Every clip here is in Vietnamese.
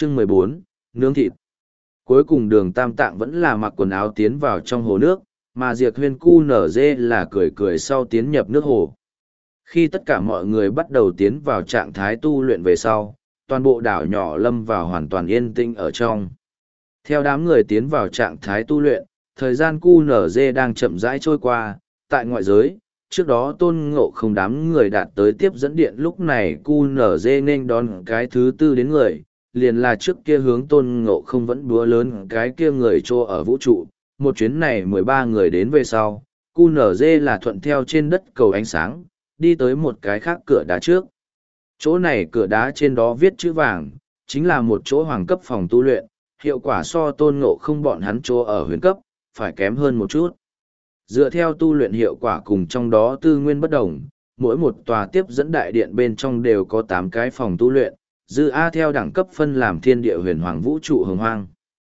Chương 14, nướng thịt. Cuối cùng Đường Tam Tạng vẫn là mặc quần áo tiến vào trong hồ nước, mà Diệp Huyên cu nở dê là cười cười sau tiến nhập nước hồ. Khi tất cả mọi người bắt đầu tiến vào trạng thái tu luyện về sau, toàn bộ đảo nhỏ lâm vào hoàn toàn yên tĩnh ở trong. Theo đám người tiến vào trạng thái tu luyện, thời gian cu nở dê đang chậm rãi trôi qua, tại ngoại giới. Trước đó Tôn Ngộ Không đám người đạt tới tiếp dẫn điện, lúc này cu nở dê nên đón cái thứ tư đến người, liền là trước kia hướng Tôn Ngộ Không vẫn búa lớn cái kia người trô ở vũ trụ. Một chuyến này 13 người đến về sau, cu nở dê là thuận theo trên đất cầu ánh sáng, đi tới một cái khác cửa đá trước. Chỗ này cửa đá trên đó viết chữ vàng, chính là một chỗ hoàng cấp phòng tu luyện, hiệu quả so Tôn Ngộ Không bọn hắn chỗ ở huyền cấp, phải kém hơn một chút. Dựa theo tu luyện hiệu quả cùng trong đó tư nguyên bất đồng, mỗi một tòa tiếp dẫn đại điện bên trong đều có 8 cái phòng tu luyện, dư A theo đẳng cấp phân làm thiên địa huyền hoàng vũ trụ hồng hoang.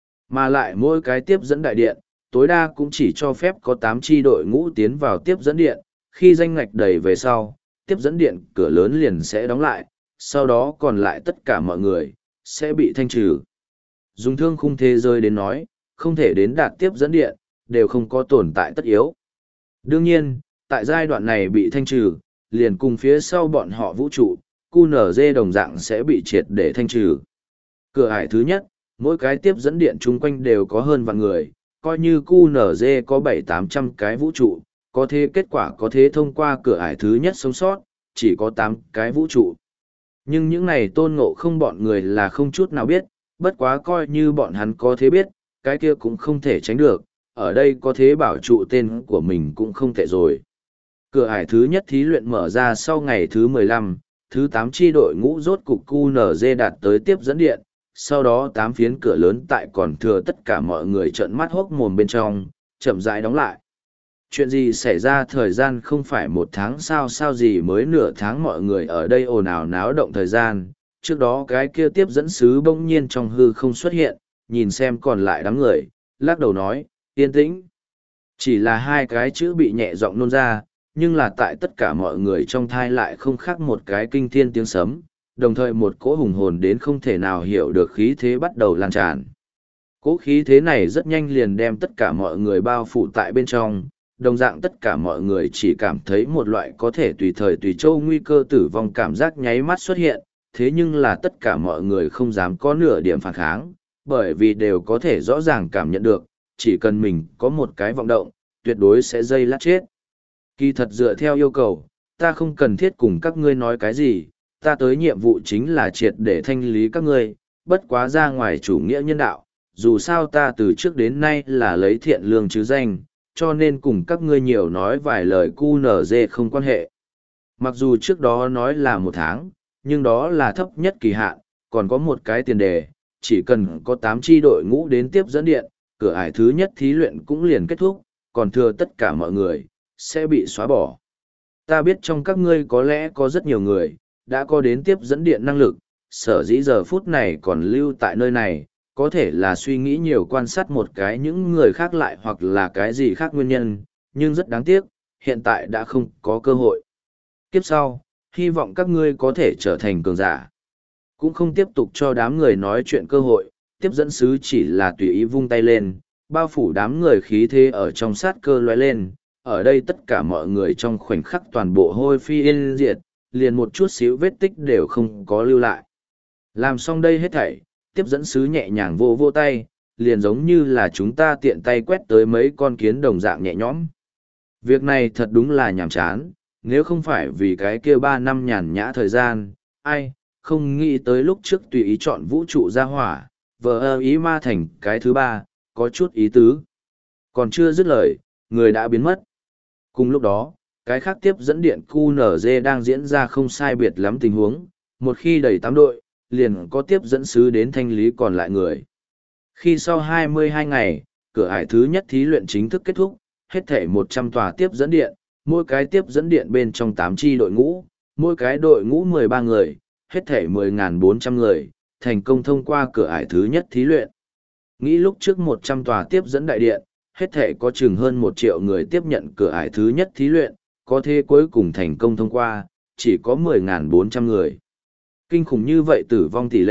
Mà lại mỗi cái tiếp dẫn đại điện, tối đa cũng chỉ cho phép có 8 chi đội ngũ tiến vào tiếp dẫn điện, khi danh ngạch đầy về sau, tiếp dẫn điện cửa lớn liền sẽ đóng lại, sau đó còn lại tất cả mọi người, sẽ bị thanh trừ. Dùng thương khung thế giới đến nói, không thể đến đạt tiếp dẫn điện, đều không có tồn tại tất yếu. Đương nhiên, tại giai đoạn này bị thanh trừ, liền cùng phía sau bọn họ vũ trụ, QNZ đồng dạng sẽ bị triệt để thanh trừ. Cửa ải thứ nhất, mỗi cái tiếp dẫn điện chung quanh đều có hơn vạn người, coi như QNZ có 700-800 cái vũ trụ, có thế kết quả có thế thông qua cửa ải thứ nhất sống sót, chỉ có 8 cái vũ trụ. Nhưng những này Tôn Ngộ Không bọn người là không chút nào biết, bất quá coi như bọn hắn có thế biết, cái kia cũng không thể tránh được, ở đây có thế bảo trụ tên của mình cũng không tệ rồi. Cửa ải thứ nhất thí luyện mở ra sau ngày thứ 15, thứ 8 chi đội ngũ rốt cục QNZ đạt tới tiếp dẫn điện, sau đó 8 phiến cửa lớn tại còn thừa tất cả mọi người trợn mắt hốc mồm bên trong, chậm rãi đóng lại. Chuyện gì xảy ra thời gian không phải một tháng sao gì mới nửa tháng mọi người ở đây ồn ào náo động thời gian, trước đó cái kia tiếp dẫn sứ bỗng nhiên trong hư không xuất hiện, nhìn xem còn lại đám người, lắc đầu nói, yên tĩnh. Chỉ là hai cái chữ bị nhẹ giọng nôn ra, nhưng là tại tất cả mọi người trong thai lại không khác một cái kinh thiên tiếng sấm, đồng thời một cỗ hùng hồn đến không thể nào hiểu được khí thế bắt đầu lan tràn. Cỗ khí thế này rất nhanh liền đem tất cả mọi người bao phủ tại bên trong, đồng dạng tất cả mọi người chỉ cảm thấy một loại có thể tùy thời tùy châu nguy cơ tử vong cảm giác nháy mắt xuất hiện, thế nhưng là tất cả mọi người không dám có nửa điểm phản kháng, bởi vì đều có thể rõ ràng cảm nhận được, chỉ cần mình có một cái vọng động, tuyệt đối sẽ dây lát chết. Kỳ thật dựa theo yêu cầu, ta không cần thiết cùng các ngươi nói cái gì, ta tới nhiệm vụ chính là triệt để thanh lý các ngươi, bất quá ra ngoài chủ nghĩa nhân đạo, dù sao ta từ trước đến nay là lấy thiện lương chứ danh, cho nên cùng các ngươi nhiều nói vài lời QNZ không quan hệ. Mặc dù trước đó nói là 1 tháng, nhưng đó là thấp nhất kỳ hạn, còn có một cái tiền đề, chỉ cần có 8 chi đội ngũ đến tiếp dẫn điện, cửa ải thứ nhất thí luyện cũng liền kết thúc, còn thừa tất cả mọi người, sẽ bị xóa bỏ. Ta biết trong các ngươi có lẽ có rất nhiều người, đã có đến tiếp dẫn điện năng lực, sở dĩ giờ phút này còn lưu tại nơi này, có thể là suy nghĩ nhiều quan sát một cái những người khác lại hoặc là cái gì khác nguyên nhân, nhưng rất đáng tiếc, hiện tại đã không có cơ hội. Kiếp sau, hy vọng các ngươi có thể trở thành cường giả. Cũng không tiếp tục cho đám người nói chuyện cơ hội, tiếp dẫn sứ chỉ là tùy ý vung tay lên, bao phủ đám người khí thế ở trong sát cơ lóe lên, ở đây tất cả mọi người trong khoảnh khắc toàn bộ hôi phi yên diệt, liền một chút xíu vết tích đều không có lưu lại. Làm xong đây hết thảy, tiếp dẫn sứ nhẹ nhàng vô vô tay, liền giống như là chúng ta tiện tay quét tới mấy con kiến đồng dạng nhẹ nhõm. Việc này thật đúng là nhàm chán, nếu không phải vì cái kia 3 năm nhàn nhã thời gian, ai, không nghĩ tới lúc trước tùy ý chọn vũ trụ ra hỏa, vờ ý ma thành cái thứ 3, có chút ý tứ. Còn chưa dứt lời, người đã biến mất. Cùng lúc đó, cái khác tiếp dẫn điện QNZ đang diễn ra không sai biệt lắm tình huống, một khi đầy 8 đội, liền có tiếp dẫn sứ đến thanh lý còn lại người. Khi sau 22 ngày, cửa ải thứ nhất thí luyện chính thức kết thúc, hết thể 100 tòa tiếp dẫn điện, mỗi cái tiếp dẫn điện bên trong 8 chi đội ngũ, mỗi cái đội ngũ 13 người, hết thể 10.400 người, thành công thông qua cửa ải thứ nhất thí luyện. Nghĩ lúc trước 100 tòa tiếp dẫn đại điện, hết thể có chừng hơn 1 triệu người tiếp nhận cửa ải thứ nhất thí luyện, có thế cuối cùng thành công thông qua, chỉ có 10.400 người. Kinh khủng như vậy tử vong tỷ lệ,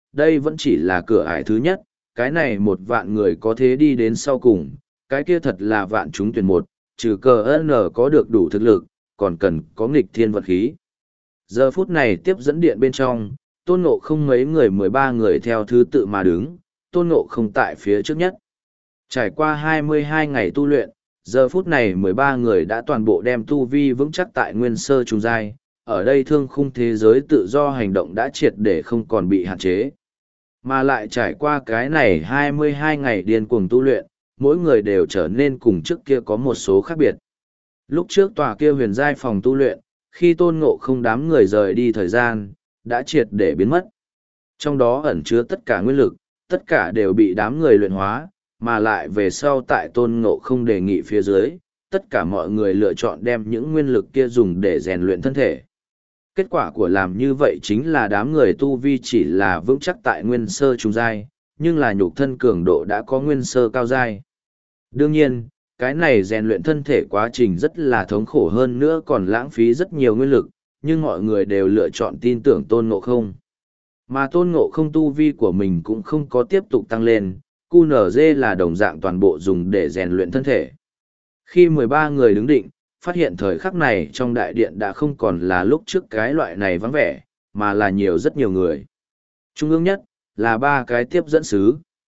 đây vẫn chỉ là cửa ải thứ nhất, cái này 1 vạn người có thế đi đến sau cùng, cái kia thật là vạn chúng tuyển một, trừ cờ N có được đủ thực lực, còn cần có nghịch thiên vật khí. Giờ phút này tiếp dẫn điện bên trong, Tôn Ngộ Không mấy người 13 người theo thứ tự mà đứng, Tôn Ngộ Không tại phía trước nhất. Trải qua 22 ngày tu luyện, giờ phút này 13 người đã toàn bộ đem tu vi vững chắc tại nguyên sơ trung giai, ở đây thương khung thế giới tự do hành động đã triệt để không còn bị hạn chế. Mà lại trải qua cái này 22 ngày điên cuồng tu luyện, mỗi người đều trở nên cùng trước kia có một số khác biệt. Lúc trước tòa kia huyền giai phòng tu luyện, khi Tôn Ngộ Không đám người rời đi thời gian, đã triệt để biến mất. Trong đó ẩn chứa tất cả nguyên lực, tất cả đều bị đám người luyện hóa, mà lại về sau tại Tôn Ngộ Không đề nghị phía dưới, tất cả mọi người lựa chọn đem những nguyên lực kia dùng để rèn luyện thân thể. Kết quả của làm như vậy chính là đám người tu vi chỉ là vững chắc tại nguyên sơ trung giai, nhưng là nhục thân cường độ đã có nguyên sơ cao giai. Đương nhiên, cái này rèn luyện thân thể quá trình rất là thống khổ hơn nữa còn lãng phí rất nhiều nguyên lực, nhưng mọi người đều lựa chọn tin tưởng Tôn Ngộ Không. Mà Tôn Ngộ Không tu vi của mình cũng không có tiếp tục tăng lên, QNZ là đồng dạng toàn bộ dùng để rèn luyện thân thể. Khi 13 người đứng định, phát hiện thời khắc này trong đại điện đã không còn là lúc trước cái loại này vắng vẻ, mà là rất nhiều người. Trung ương nhất, là 3 cái tiếp dẫn sứ.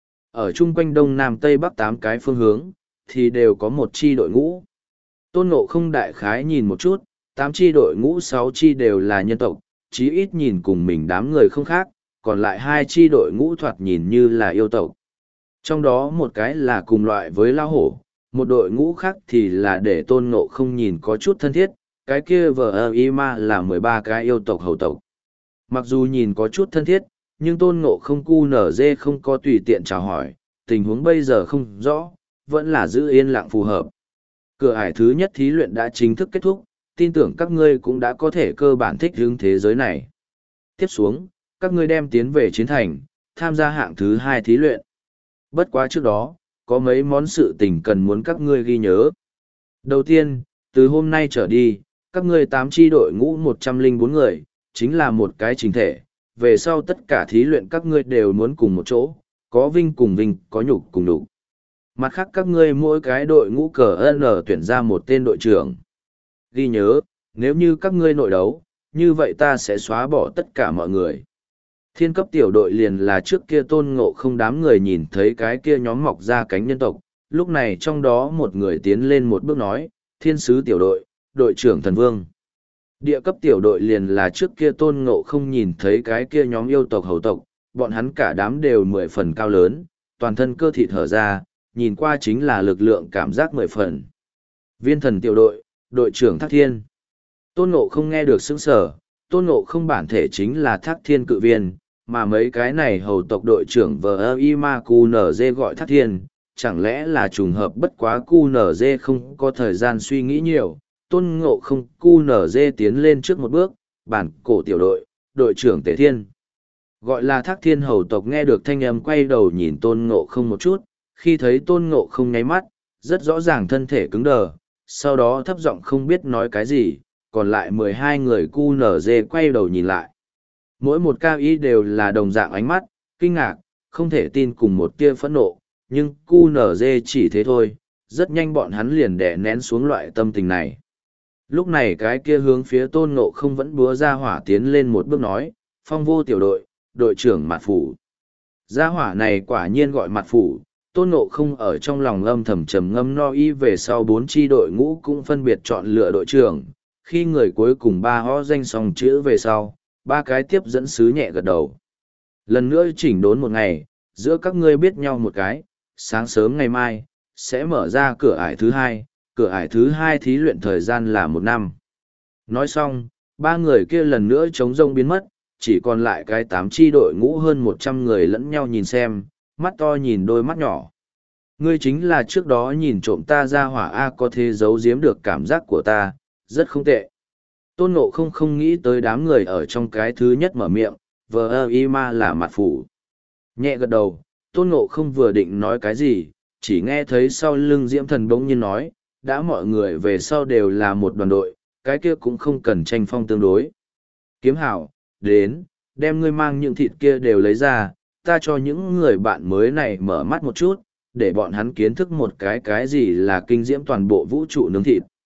Ở chung quanh đông nam tây bắc 8 cái phương hướng, thì đều có một chi đội ngũ. Tôn Ngộ Không đại khái nhìn một chút, 8 chi đội ngũ 6 chi đều là nhân tộc, chí ít nhìn cùng mình đám người không khác, còn lại 2 chi đội ngũ thoạt nhìn như là yêu tộc. Trong đó một cái là cùng loại với lao hổ, một đội ngũ khác thì là để Tôn Ngộ Không nhìn có chút thân thiết, cái kia VIMA là 13 cái yêu tộc hầu tộc. Mặc dù nhìn có chút thân thiết, nhưng Tôn Ngộ Không QNZ không có tùy tiện chào hỏi, tình huống bây giờ không rõ, vẫn là giữ yên lặng phù hợp. Cửa ải thứ nhất thí luyện đã chính thức kết thúc, tin tưởng các ngươi cũng đã có thể cơ bản thích ứng thế giới này. Tiếp xuống, các ngươi đem tiến về chiến thành, tham gia hạng thứ 2 thí luyện. Bất quá trước đó, có mấy món sự tình cần muốn các ngươi ghi nhớ. Đầu tiên, từ hôm nay trở đi, các ngươi 8 chi đội ngũ 104 người, chính là một cái chính thể. Về sau tất cả thí luyện các ngươi đều muốn cùng một chỗ, có vinh cùng vinh, có nhục cùng nhục. Mặt khác các ngươi mỗi cái đội ngũ cờ N tuyển ra một tên đội trưởng. Ghi nhớ, nếu như các ngươi nội đấu, như vậy ta sẽ xóa bỏ tất cả mọi người. Thiên cấp tiểu đội liền là trước kia Tôn Ngộ Không đám người nhìn thấy cái kia nhóm mọc ra cánh nhân tộc, lúc này trong đó một người tiến lên một bước nói, thiên sứ tiểu đội, đội trưởng thần vương. Địa cấp tiểu đội liền là trước kia Tôn Ngộ Không nhìn thấy cái kia nhóm yêu tộc hầu tộc, bọn hắn cả đám đều 10 phần cao lớn, toàn thân cơ thịt hở ra, nhìn qua chính là lực lượng cảm giác 10 phần. Viên thần tiểu đội, đội trưởng Thác Thiên. Tôn Ngộ Không nghe được sững sờ, Tôn Ngộ Không bản thể chính là Thác Thiên cự viên, mà mấy cái này hầu tộc đội trưởng VIMA QNZ gọi Thác Thiên, chẳng lẽ là trùng hợp bất quá QNZ không có thời gian suy nghĩ nhiều. Tôn Ngộ Không QNZ tiến lên trước một bước, bản cổ tiểu đội, đội trưởng Tề Thiên. Gọi là Thác Thiên hầu tộc nghe được thanh âm quay đầu nhìn Tôn Ngộ Không một chút, khi thấy Tôn Ngộ Không nháy mắt, rất rõ ràng thân thể cứng đờ, sau đó thấp giọng không biết nói cái gì, còn lại 12 người QNZ quay đầu nhìn lại. Mỗi một cao ý đều là đồng dạng ánh mắt, kinh ngạc, không thể tin cùng một tia phẫn nộ, nhưng QNZ chỉ thế thôi, rất nhanh bọn hắn liền đè nén xuống loại tâm tình này. Lúc này cái kia hướng phía Tôn Ngộ Không vẫn búa ra hỏa tiến lên một bước nói, Phong Vô tiểu đội, đội trưởng Mạt Phủ. Gia hỏa này quả nhiên gọi Mạt Phủ, Tôn Ngộ Không ở trong lòng âm thầm trầm ngâm no y về sau 4 chi đội ngũ cũng phân biệt chọn lựa đội trưởng, khi người cuối cùng 3 ho danh xong chữ về sau, 3 cái tiếp dẫn sứ nhẹ gật đầu. Lần nữa chỉnh đốn một ngày, giữa các ngươi biết nhau một cái, sáng sớm ngày mai, sẽ mở ra cửa ải thứ 2, cửa ải thứ 2 thí luyện thời gian là 1 năm. Nói xong, 3 người kia lần nữa trống rông biến mất, chỉ còn lại cái 8 chi đội ngũ hơn 100 người lẫn nhau nhìn xem, mắt to nhìn đôi mắt nhỏ. Ngươi chính là trước đó nhìn trộm ta ra hỏa A có thể giấu giếm được cảm giác của ta, rất không tệ. Tôn Ngộ Không không nghĩ tới đám người ở trong cái thứ nhất mở miệng, VIMA là Mạt Phủ. Nhẹ gật đầu, Tôn Ngộ Không vừa định nói cái gì, chỉ nghe thấy sau lưng Diễm Thần bỗng nhiên nói, đã mọi người về sau đều là một đoàn đội, cái kia cũng không cần tranh phong tương đối. Kiếm hảo, đến, đem ngươi mang những thịt kia đều lấy ra, ta cho những người bạn mới này mở mắt một chút, để bọn hắn kiến thức một cái gì là kinh diễm toàn bộ vũ trụ nướng thịt.